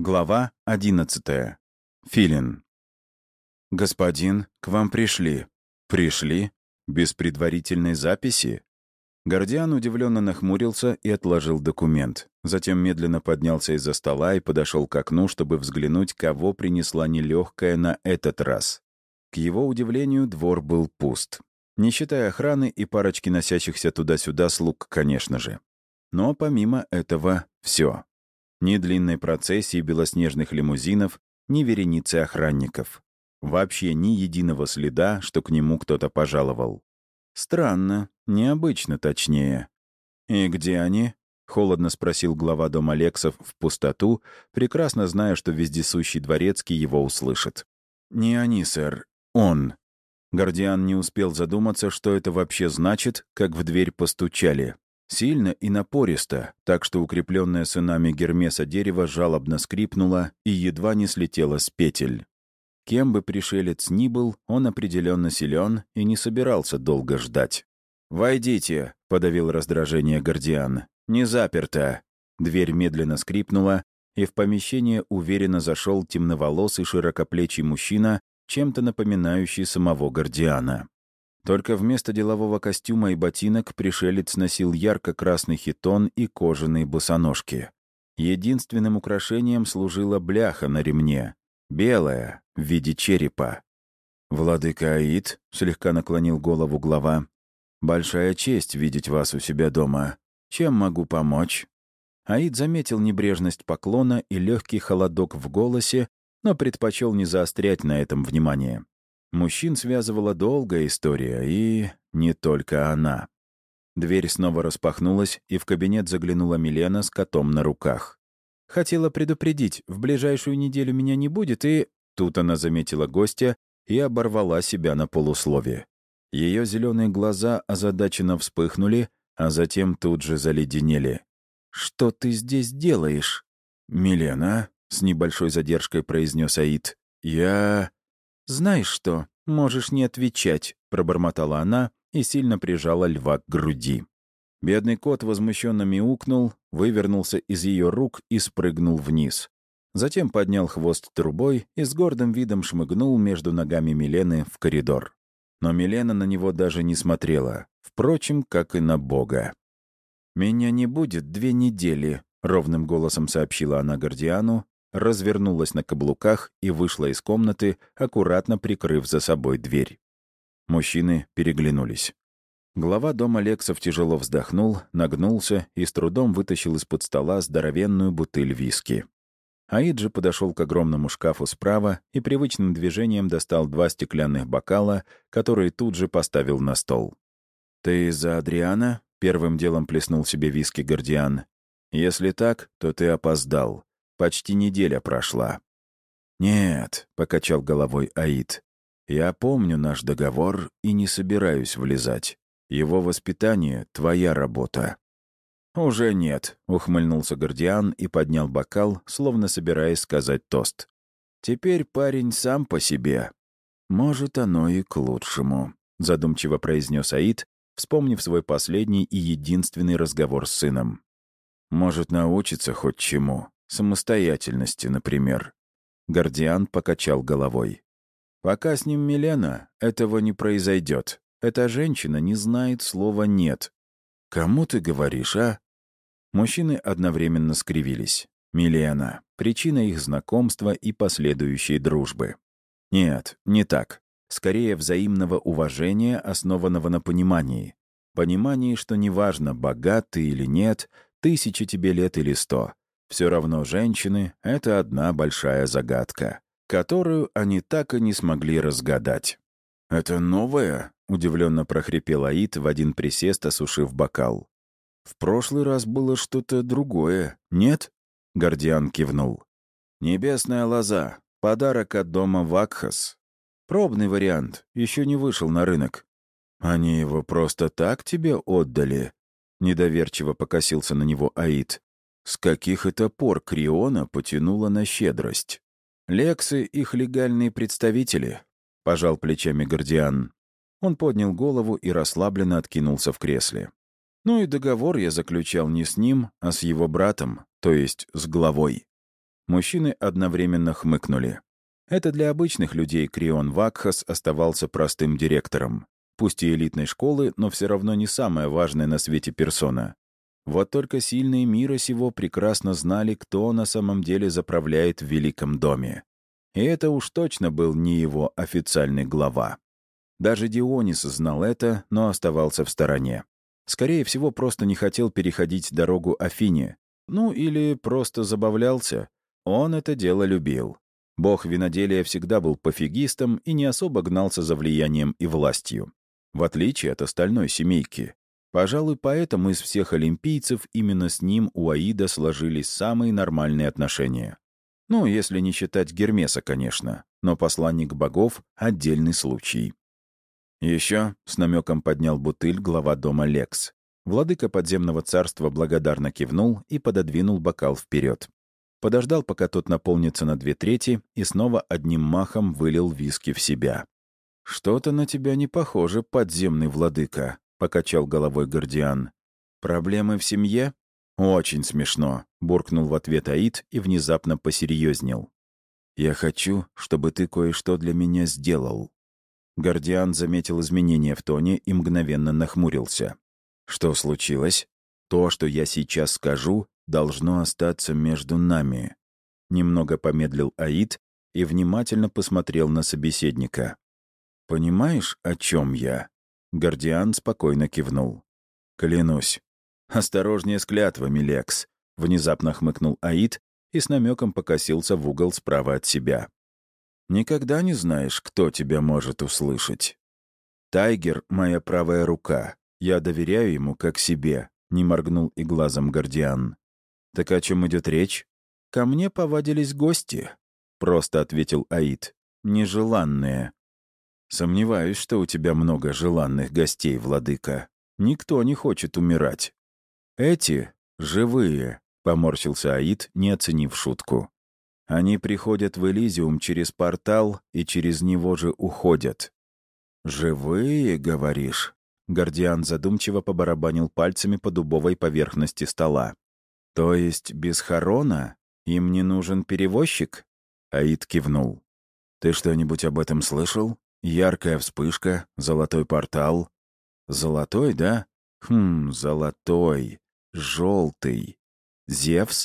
Глава 11. Филин. «Господин, к вам пришли». «Пришли? Без предварительной записи?» Гордиан удивленно нахмурился и отложил документ. Затем медленно поднялся из-за стола и подошел к окну, чтобы взглянуть, кого принесла нелегкая на этот раз. К его удивлению, двор был пуст. Не считая охраны и парочки носящихся туда-сюда слуг, конечно же. Но помимо этого — все. Ни длинной процессии белоснежных лимузинов, ни вереницы охранников. Вообще ни единого следа, что к нему кто-то пожаловал. Странно, необычно точнее. «И где они?» — холодно спросил глава дома Лексов в пустоту, прекрасно зная, что вездесущий дворецкий его услышит. «Не они, сэр. Он». Гордиан не успел задуматься, что это вообще значит, как в дверь постучали. Сильно и напористо, так что укрепленное сынами Гермеса дерево жалобно скрипнуло и едва не слетело с петель. Кем бы пришелец ни был, он определенно силен и не собирался долго ждать. «Войдите», — подавил раздражение Гордиан. «Не заперто». Дверь медленно скрипнула, и в помещение уверенно зашел темноволосый широкоплечий мужчина, чем-то напоминающий самого Гордиана. Только вместо делового костюма и ботинок пришелец носил ярко-красный хитон и кожаные босоножки. Единственным украшением служила бляха на ремне, белая, в виде черепа. «Владыка Аид», — слегка наклонил голову глава, — «большая честь видеть вас у себя дома. Чем могу помочь?» Аид заметил небрежность поклона и легкий холодок в голосе, но предпочел не заострять на этом внимание. Мужчин связывала долгая история, и не только она. Дверь снова распахнулась, и в кабинет заглянула Милена с котом на руках. «Хотела предупредить, в ближайшую неделю меня не будет, и...» Тут она заметила гостя и оборвала себя на полуслове. Ее зеленые глаза озадаченно вспыхнули, а затем тут же заледенели. «Что ты здесь делаешь?» «Милена», — с небольшой задержкой произнес Аид, — «я...» «Знаешь что, можешь не отвечать», — пробормотала она и сильно прижала льва к груди. Бедный кот возмущенно мяукнул, вывернулся из ее рук и спрыгнул вниз. Затем поднял хвост трубой и с гордым видом шмыгнул между ногами Милены в коридор. Но Милена на него даже не смотрела, впрочем, как и на Бога. «Меня не будет 2 недели», — ровным голосом сообщила она Гордиану, развернулась на каблуках и вышла из комнаты, аккуратно прикрыв за собой дверь. Мужчины переглянулись. Глава дома Лексов тяжело вздохнул, нагнулся и с трудом вытащил из-под стола здоровенную бутыль виски. Аид же подошел к огромному шкафу справа и привычным движением достал 2 стеклянных бокала, которые тут же поставил на стол. «Ты из-за Адриана?» — первым делом плеснул себе виски Гордиан. «Если так, то ты опоздал. Почти неделя прошла». «Нет», — покачал головой Аид. «Я помню наш договор и не собираюсь влезать. Его воспитание — твоя работа». «Уже нет», — ухмыльнулся Гордиан и поднял бокал, словно собираясь сказать тост. «Теперь парень сам по себе». «Может, оно и к лучшему», — задумчиво произнес Аид, вспомнив свой последний и единственный разговор с сыном. «Может, научиться хоть чему. Самостоятельности, например». Гордиан покачал головой. «Пока с ним Милена, этого не произойдет. Эта женщина не знает слова «нет». «Кому ты говоришь, а?» Мужчины одновременно скривились. Милена — причина их знакомства и последующей дружбы. Нет, не так. Скорее, взаимного уважения, основанного на понимании. Понимании, что неважно, богат ты или нет, 1000 тебе лет или 100. Все равно женщины — это одна большая загадка, которую они так и не смогли разгадать. «Это новое?» — удивленно прохрипел Аид в один присест, осушив бокал. «В прошлый раз было что-то другое, нет?» — Гордиан кивнул. «Небесная лоза. Подарок от дома Вакхас. Пробный вариант, еще не вышел на рынок». «Они его просто так тебе отдали?» — недоверчиво покосился на него Аид. «С каких это пор Криона потянула на щедрость?» «Лексы — их легальные представители», — пожал плечами Гордиан. Он поднял голову и расслабленно откинулся в кресле. «Ну и договор я заключал не с ним, а с его братом, то есть с главой. Мужчины одновременно хмыкнули. Это для обычных людей Крион Вакхас оставался простым директором. Пусть и элитной школы, но все равно не самая важная на свете персона. Вот только сильные мира сего прекрасно знали, кто на самом деле заправляет в Великом доме. И это уж точно был не его официальный глава. Даже Дионис знал это, но оставался в стороне. Скорее всего, просто не хотел переходить дорогу Афине. Ну, или просто забавлялся. Он это дело любил. Бог виноделия всегда был пофигистом и не особо гнался за влиянием и властью. В отличие от остальной семейки. Пожалуй, поэтому из всех олимпийцев именно с ним у Аида сложились самые нормальные отношения. Ну, если не считать Гермеса, конечно, но посланник богов — отдельный случай. Еще с намеком поднял бутыль глава дома Лекс. Владыка подземного царства благодарно кивнул и пододвинул бокал вперед. Подождал, пока тот наполнится на 2/3, и снова одним махом вылил виски в себя. «Что-то на тебя не похоже, подземный владыка», — покачал головой Гордиан. «Проблемы в семье?» «Очень смешно», — буркнул в ответ Аид и внезапно посерьезнел. «Я хочу, чтобы ты кое-что для меня сделал». Гордиан заметил изменения в тоне и мгновенно нахмурился. «Что случилось? То, что я сейчас скажу, должно остаться между нами». Немного помедлил Аид и внимательно посмотрел на собеседника. «Понимаешь, о чем я?» Гордиан спокойно кивнул. «Клянусь». «Осторожнее с клятвами, Лекс», — внезапно хмыкнул Аид и с намеком покосился в угол справа от себя. «Никогда не знаешь, кто тебя может услышать. Тайгер — моя правая рука. Я доверяю ему как себе», — не моргнул и глазом Гордиан. «Так о чем идет речь?» «Ко мне повадились гости», — просто ответил Аид. «Нежеланные». «Сомневаюсь, что у тебя много желанных гостей, владыка. Никто не хочет умирать». «Эти — живые», — поморщился Аид, не оценив шутку. «Они приходят в Элизиум через портал и через него же уходят». «Живые, говоришь?» Гордиан задумчиво побарабанил пальцами по дубовой поверхности стола. «То есть без Харона? Им не нужен перевозчик?» Аид кивнул. «Ты что-нибудь об этом слышал? Яркая вспышка, золотой портал». «Золотой, да? Золотой. Желтый. Зевс?»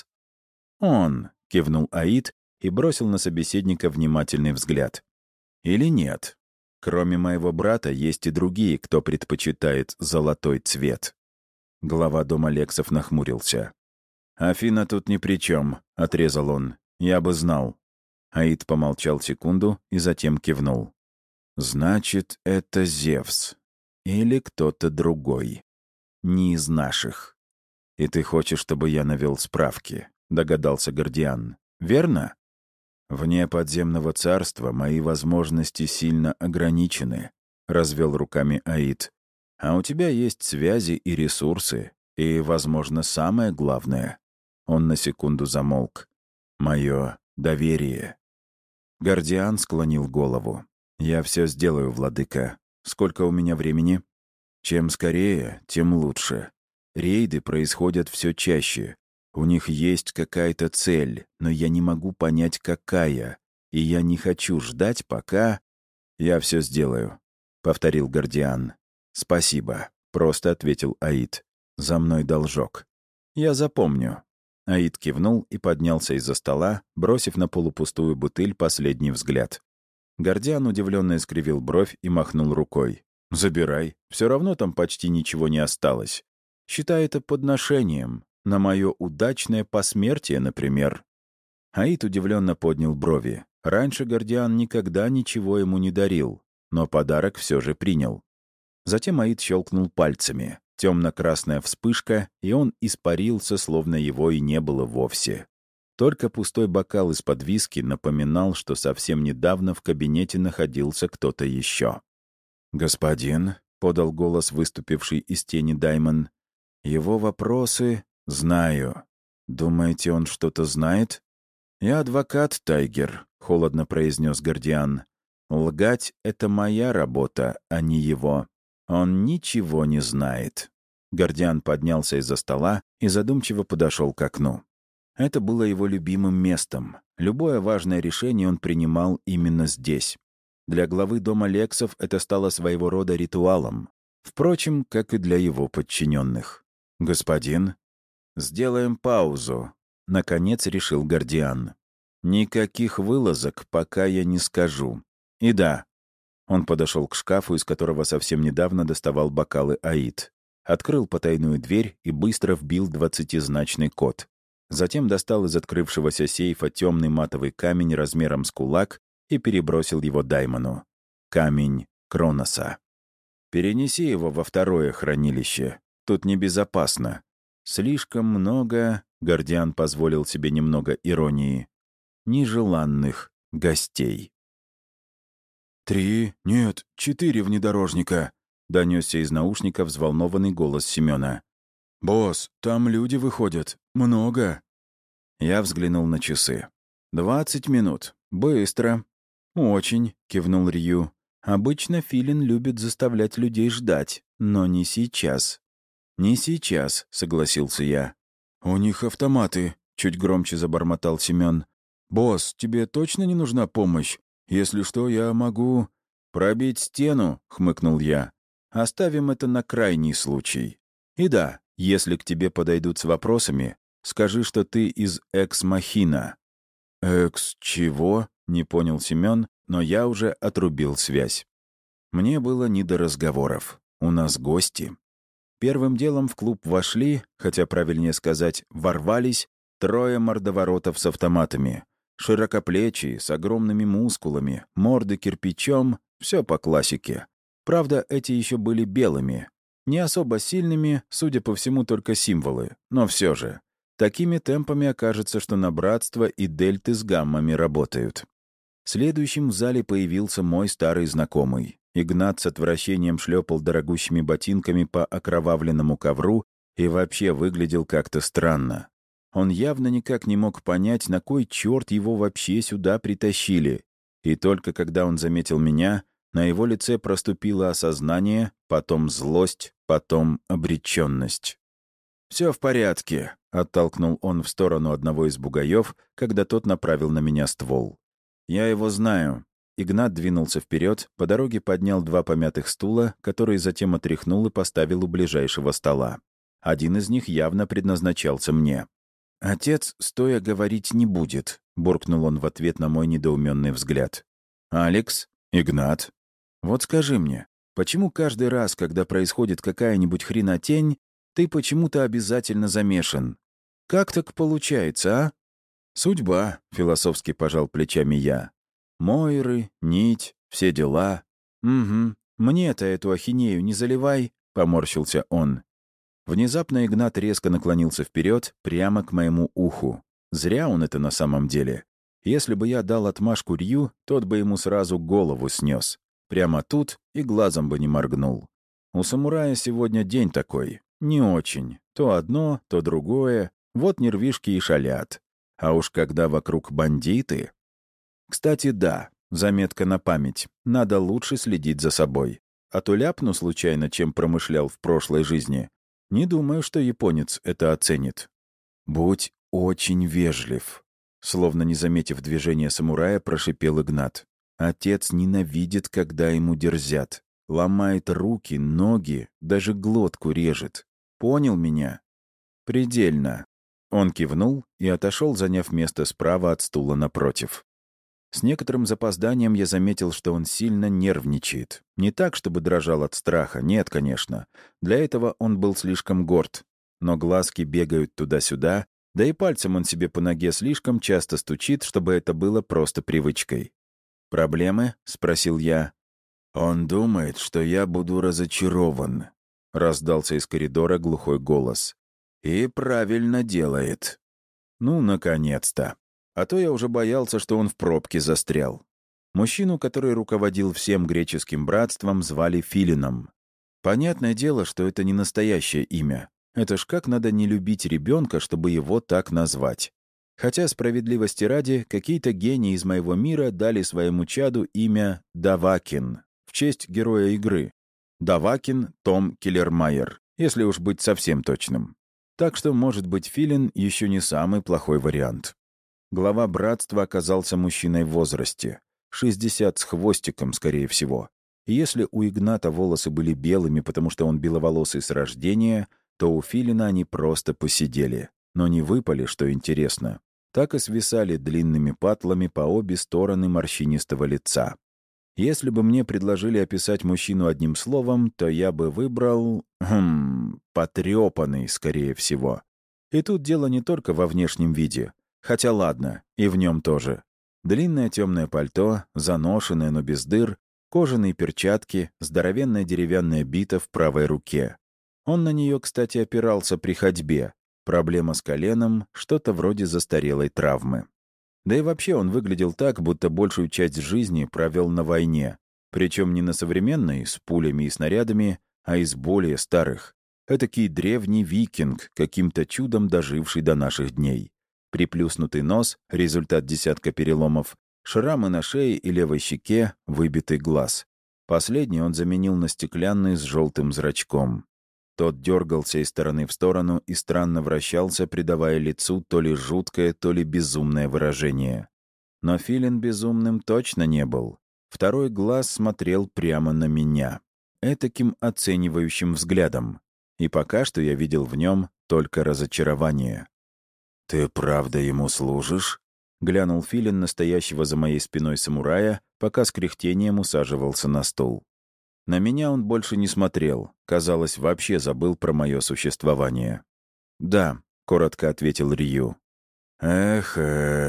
«Он», — кивнул Аид и бросил на собеседника внимательный взгляд. «Или нет? Кроме моего брата, есть и другие, кто предпочитает золотой цвет». Глава дома Лексов нахмурился. «Афина тут ни при чем», — отрезал он. «Я бы знал». Аид помолчал секунду и затем кивнул. «Значит, это Зевс. Или кто-то другой. Не из наших. И ты хочешь, чтобы я навел справки?» — догадался Гордиан. «Верно?» «Вне подземного царства мои возможности сильно ограничены», — развел руками Аид. «А у тебя есть связи и ресурсы, и, возможно, самое главное...» Он на секунду замолк. «Мое доверие». Гордиан склонил голову. «Я все сделаю, владыка. Сколько у меня времени?» «Чем скорее, тем лучше. Рейды происходят все чаще. У них есть какая-то цель, но я не могу понять, какая. И я не хочу ждать, пока...» «Я все сделаю», — повторил Гордиан. «Спасибо», — просто ответил Аид. «За мной должок». «Я запомню». Аид кивнул и поднялся из-за стола, бросив на полупустую бутыль последний взгляд. Гордиан удивленно искривил бровь и махнул рукой. «Забирай. Все равно там почти ничего не осталось. Считай это подношением. На мое удачное посмертие, например». Аид удивленно поднял брови. Раньше Гордиан никогда ничего ему не дарил, но подарок все же принял. Затем Аид щелкнул пальцами. Темно-красная вспышка, и он испарился, словно его и не было вовсе. Только пустой бокал из-под виски напоминал, что совсем недавно в кабинете находился кто-то еще. «Господин», — подал голос, выступивший из тени Даймон, — «его вопросы знаю. Думаете, он что-то знает?» «Я адвокат, Тайгер», — холодно произнес Гордиан. «Лгать — это моя работа, а не его. Он ничего не знает». Гордиан поднялся из-за стола и задумчиво подошел к окну. Это было его любимым местом. Любое важное решение он принимал именно здесь. Для главы дома Лексов это стало своего рода ритуалом. Впрочем, как и для его подчиненных. «Господин, сделаем паузу», — наконец решил Гордиан. «Никаких вылазок, пока я не скажу. И да». Он подошел к шкафу, из которого совсем недавно доставал бокалы Аид. Открыл потайную дверь и быстро вбил 20-значный код. Затем достал из открывшегося сейфа темный матовый камень размером с кулак и перебросил его Даймону. Камень Кроноса. «Перенеси его во второе хранилище. Тут небезопасно. Слишком много...» — Гордиан позволил себе немного иронии. «Нежеланных гостей». 3, нет, 4 внедорожника», — донесся из наушника взволнованный голос Семена. «Босс, там люди выходят. Много». Я взглянул на часы. 20 минут. Быстро. «Очень», — кивнул Рью. «Обычно Филин любит заставлять людей ждать, но не сейчас». «Не сейчас», — согласился я. «У них автоматы», — чуть громче забормотал Семен. «Босс, тебе точно не нужна помощь? Если что, я могу...» «Пробить стену», — хмыкнул я. «Оставим это на крайний случай. И да, если к тебе подойдут с вопросами, скажи, что ты из Экс-Махина». «Экс чего?» — не понял Семен, но я уже отрубил связь. Мне было не до разговоров. У нас гости. Первым делом в клуб вошли, хотя правильнее сказать, ворвались, 3 мордоворотов с автоматами. Широкоплечие, с огромными мускулами, морды кирпичом, все по классике. Правда, эти еще были белыми. Не особо сильными, судя по всему, только символы, но все же. Такими темпами окажется, что на братство и дельты с гаммами работают. Следующим в зале появился мой старый знакомый. Игнат с отвращением шлепал дорогущими ботинками по окровавленному ковру и вообще выглядел как-то странно. Он явно никак не мог понять, на кой черт его вообще сюда притащили. И только когда он заметил меня, на его лице проступило осознание, потом злость, потом обреченность. «Все в порядке», — оттолкнул он в сторону одного из бугаев, когда тот направил на меня ствол. «Я его знаю». Игнат двинулся вперед, по дороге поднял 2 помятых стула, которые затем отряхнул и поставил у ближайшего стола. Один из них явно предназначался мне. «Отец стоя говорить не будет», — буркнул он в ответ на мой недоуменный взгляд. «Алекс? Игнат? Вот скажи мне, почему каждый раз, когда происходит какая-нибудь хренотень, ты почему-то обязательно замешан? Как так получается, а?» «Судьба», — философски пожал плечами я. «Мойры, нить, все дела». «Угу, мне-то эту ахинею не заливай», — поморщился он. Внезапно Игнат резко наклонился вперед, прямо к моему уху. Зря он это на самом деле. Если бы я дал отмашку Рью, тот бы ему сразу голову снес. Прямо тут и глазом бы не моргнул. У самурая сегодня день такой. Не очень. То одно, то другое. Вот нервишки и шалят. А уж когда вокруг бандиты... Кстати, да, заметка на память. Надо лучше следить за собой. А то ляпну случайно, чем промышлял в прошлой жизни. Не думаю, что японец это оценит. «Будь очень вежлив», — словно не заметив движения самурая, прошипел Игнат. «Отец ненавидит, когда ему дерзят. Ломает руки, ноги, даже глотку режет. Понял меня?» «Предельно». Он кивнул и отошел, заняв место справа от стула напротив. С некоторым запозданием я заметил, что он сильно нервничает. Не так, чтобы дрожал от страха, нет, конечно. Для этого он был слишком горд. Но глазки бегают туда-сюда, да и пальцем он себе по ноге слишком часто стучит, чтобы это было просто привычкой. «Проблемы?» — спросил я. «Он думает, что я буду разочарован», — раздался из коридора глухой голос. «И правильно делает». Ну, наконец-то. А то я уже боялся, что он в пробке застрял. Мужчину, который руководил всем греческим братством, звали Филином. Понятное дело, что это не настоящее имя. Это ж как надо не любить ребенка, чтобы его так назвать. Хотя, справедливости ради, какие-то гении из моего мира дали своему чаду имя Давакин в честь героя игры. Давакин Том Киллермайер, если уж быть совсем точным. Так что, может быть, Филин еще не самый плохой вариант. Глава братства оказался мужчиной в возрасте. 60 с хвостиком, скорее всего. И если у Игната волосы были белыми, потому что он беловолосый с рождения, то у Филина они просто посидели. Но не выпали, что интересно. Так и свисали длинными патлами по обе стороны морщинистого лица. Если бы мне предложили описать мужчину одним словом, то я бы выбрал... потрепанный, скорее всего. И тут дело не только во внешнем виде. Хотя ладно, и в нем тоже. Длинное темное пальто, заношенное, но без дыр, кожаные перчатки, здоровенная деревянная бита в правой руке. Он на нее, кстати, опирался при ходьбе. Проблема с коленом, что-то вроде застарелой травмы. Да и вообще он выглядел так, будто большую часть жизни провел на войне. Причем не на современной, с пулями и снарядами, а из более старых. Этакий древний викинг, каким-то чудом доживший до наших дней. Приплюснутый нос, результат десятка переломов, шрамы на шее и левой щеке, выбитый глаз. Последний он заменил на стеклянный с желтым зрачком. Тот дергался из стороны в сторону и странно вращался, придавая лицу то ли жуткое, то ли безумное выражение. Но Филин безумным точно не был. Второй глаз смотрел прямо на меня. Этаким оценивающим взглядом. И пока что я видел в нем только разочарование. «Ты правда ему служишь?» — глянул Филин настоящего за моей спиной самурая, пока с кряхтением усаживался на стул. На меня он больше не смотрел, казалось, вообще забыл про мое существование. «Да», — коротко ответил Рью. «Эх,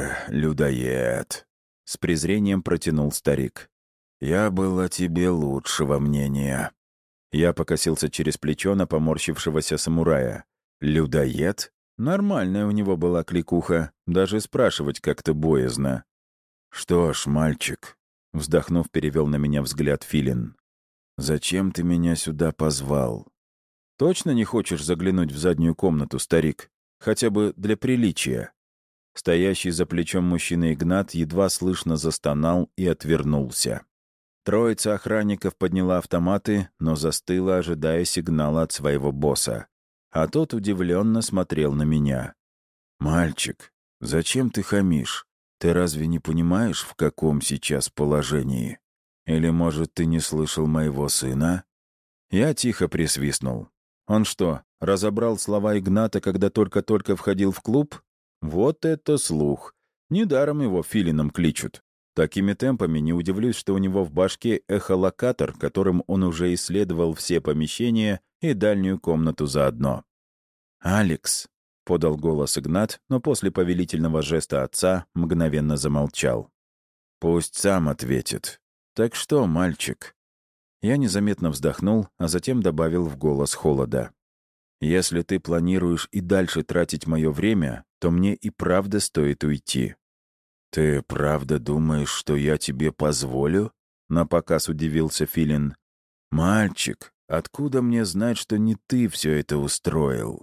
людоед», — с презрением протянул старик. «Я был о тебе лучшего мнения». Я покосился через плечо на поморщившегося самурая. «Людоед? Нормальная у него была кликуха, даже спрашивать как-то боязно». «Что ж, мальчик», — вздохнув, перевел на меня взгляд Филин. «Зачем ты меня сюда позвал?» «Точно не хочешь заглянуть в заднюю комнату, старик? Хотя бы для приличия?» Стоящий за плечом мужчина Игнат едва слышно застонал и отвернулся. Троица охранников подняла автоматы, но застыла, ожидая сигнала от своего босса. А тот удивленно смотрел на меня. «Мальчик, зачем ты хамишь? Ты разве не понимаешь, в каком сейчас положении? Или, может, ты не слышал моего сына?» Я тихо присвистнул. Он что, разобрал слова Игната, когда только-только входил в клуб? Вот это слух! Недаром его Филином кличут. Такими темпами не удивлюсь, что у него в башке эхолокатор, которым он уже исследовал все помещения и дальнюю комнату заодно. «Алекс», — подал голос Игнат, но после повелительного жеста отца мгновенно замолчал. «Пусть сам ответит. Так что, мальчик?» Я незаметно вздохнул, а затем добавил в голос холода. «Если ты планируешь и дальше тратить мое время, то мне и правда стоит уйти». «Ты правда думаешь, что я тебе позволю?» — напоказ удивился Филин. «Мальчик, откуда мне знать, что не ты все это устроил?»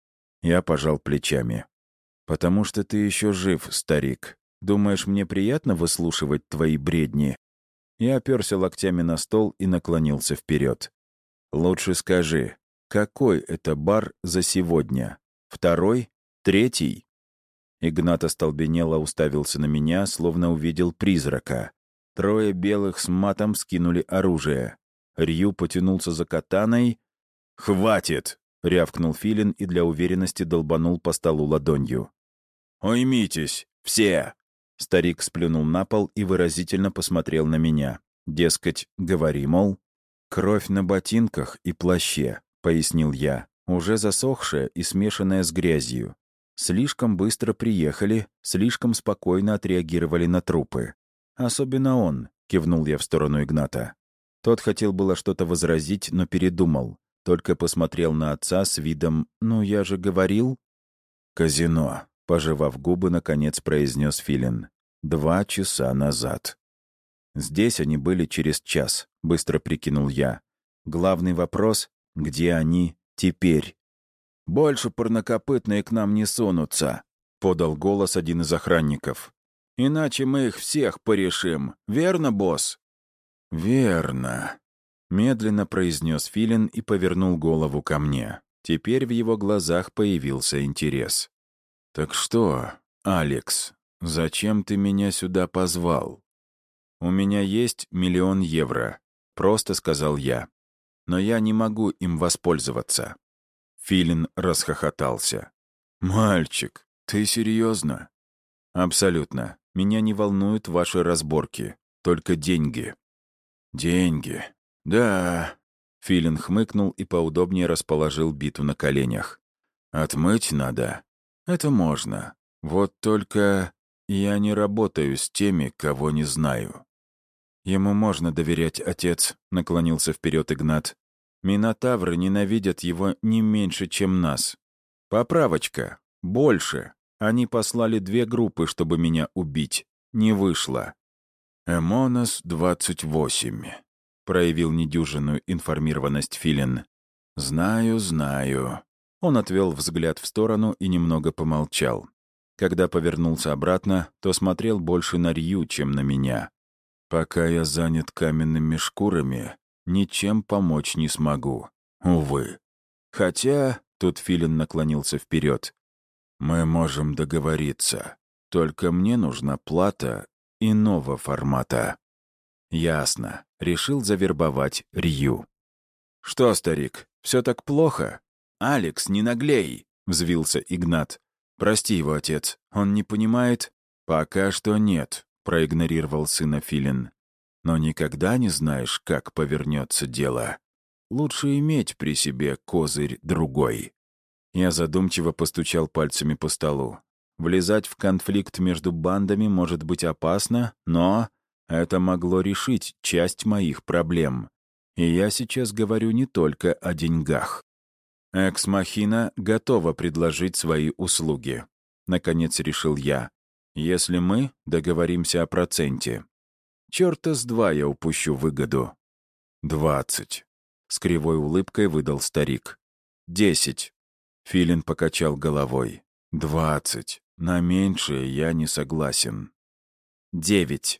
Я пожал плечами. «Потому что ты еще жив, старик. Думаешь, мне приятно выслушивать твои бредни?» Я оперся локтями на стол и наклонился вперед. «Лучше скажи, какой это бар за сегодня? Второй? Третий?» Игнат остолбенело уставился на меня, словно увидел призрака. Трое белых с матом скинули оружие. Рью потянулся за катаной. «Хватит!» — рявкнул Филин и для уверенности долбанул по столу ладонью. «Уймитесь, все!» Старик сплюнул на пол и выразительно посмотрел на меня. Дескать, говори, мол. «Кровь на ботинках и плаще», — пояснил я, уже засохшая и смешанная с грязью. Слишком быстро приехали, слишком спокойно отреагировали на трупы. «Особенно он», — кивнул я в сторону Игната. Тот хотел было что-то возразить, но передумал. Только посмотрел на отца с видом «ну, я же говорил». «Казино», — пожевав губы, наконец произнес Филин. 2 часа назад. Здесь они были через час, быстро прикинул я. Главный вопрос — где они теперь? «Больше парнокопытные к нам не сунутся», — подал голос один из охранников. «Иначе мы их всех порешим. Верно, босс?» «Верно», — медленно произнес Филин и повернул голову ко мне. Теперь в его глазах появился интерес. «Так что, Алекс, зачем ты меня сюда позвал?» «У меня есть 1 000 000 евро», — просто сказал я. «Но я не могу им воспользоваться». Филин расхохотался. «Мальчик, ты серьезно?» «Абсолютно. Меня не волнуют ваши разборки. Только деньги». «Деньги. Да». Филин хмыкнул и поудобнее расположил биту на коленях. «Отмыть надо. Это можно. Вот только я не работаю с теми, кого не знаю». «Ему можно доверять, отец», — наклонился вперед Игнат. «Минотавры ненавидят его не меньше, чем нас. Поправочка. Больше. Они послали 2 группы, чтобы меня убить. Не вышло». «Эмонос 28», — проявил недюжинную информированность Филин. «Знаю, знаю». Он отвел взгляд в сторону и немного помолчал. Когда повернулся обратно, то смотрел больше на Рью, чем на меня. «Пока я занят каменными шкурами, ничем помочь не смогу. Увы. Хотя...» — тут Филин наклонился вперед. «Мы можем договориться. Только мне нужна плата иного формата». «Ясно. Решил завербовать Рью». «Что, старик, все так плохо?» «Алекс, не наглей!» — взвился Игнат. «Прости его, отец. Он не понимает?» «Пока что нет», — проигнорировал сына Филин. «Но никогда не знаешь, как повернется дело. Лучше иметь при себе козырь другой». Я задумчиво постучал пальцами по столу. Влезать в конфликт между бандами может быть опасно, но это могло решить часть моих проблем. И я сейчас говорю не только о деньгах. «Экс-махина готова предложить свои услуги», — наконец решил я, «если мы договоримся о проценте. Чёрта с два я упущу выгоду». 20. С кривой улыбкой выдал старик. 10. Филин покачал головой. 20. На меньшее я не согласен. 9.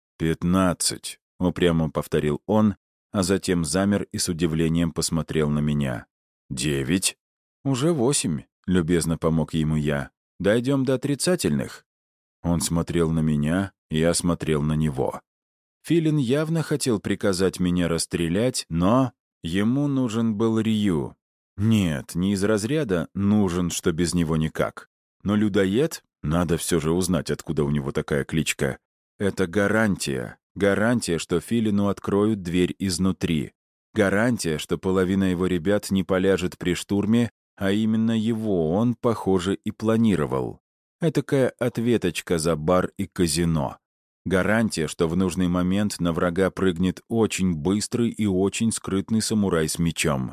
15. Упрямо повторил он, а затем замер и с удивлением посмотрел на меня. 9. Уже 8. Любезно помог ему я. Дойдем до отрицательных. Он смотрел на меня, я смотрел на него. Филин явно хотел приказать меня расстрелять, но ему нужен был Рью. Нет, не из разряда «нужен, что без него никак». Но людоед, надо все же узнать, откуда у него такая кличка, это гарантия. Гарантия, что Филину откроют дверь изнутри. Гарантия, что половина его ребят не поляжет при штурме, а именно его он, похоже, и планировал. Этакая ответочка за бар и казино. Гарантия, что в нужный момент на врага прыгнет очень быстрый и очень скрытный самурай с мечом.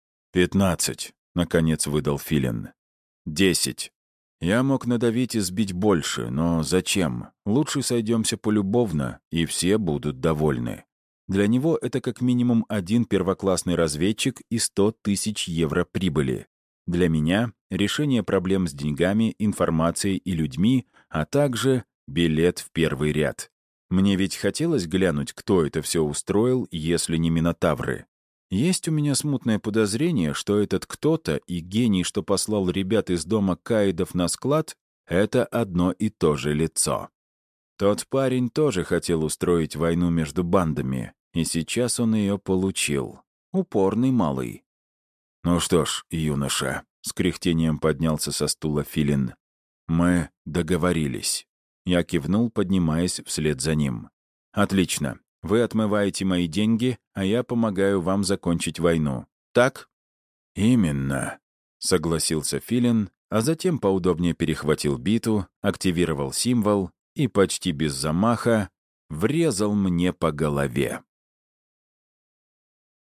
15, — наконец выдал Филин. 10. Я мог надавить и сбить больше, но зачем? Лучше сойдемся полюбовно, и все будут довольны. Для него это как минимум 1 первоклассный разведчик и 100 000 евро прибыли. Для меня — решение проблем с деньгами, информацией и людьми, а также билет в первый ряд. Мне ведь хотелось глянуть, кто это все устроил, если не минотавры. Есть у меня смутное подозрение, что этот кто-то и гений, что послал ребят из дома Каидов на склад, это одно и то же лицо. Тот парень тоже хотел устроить войну между бандами, и сейчас он ее получил. Упорный малый. «Ну что ж, юноша», — с кряхтением поднялся со стула Филин, — «мы договорились». Я кивнул, поднимаясь вслед за ним. «Отлично. Вы отмываете мои деньги, а я помогаю вам закончить войну. Так?» «Именно», — согласился Филин, а затем поудобнее перехватил биту, активировал символ и почти без замаха врезал мне по голове.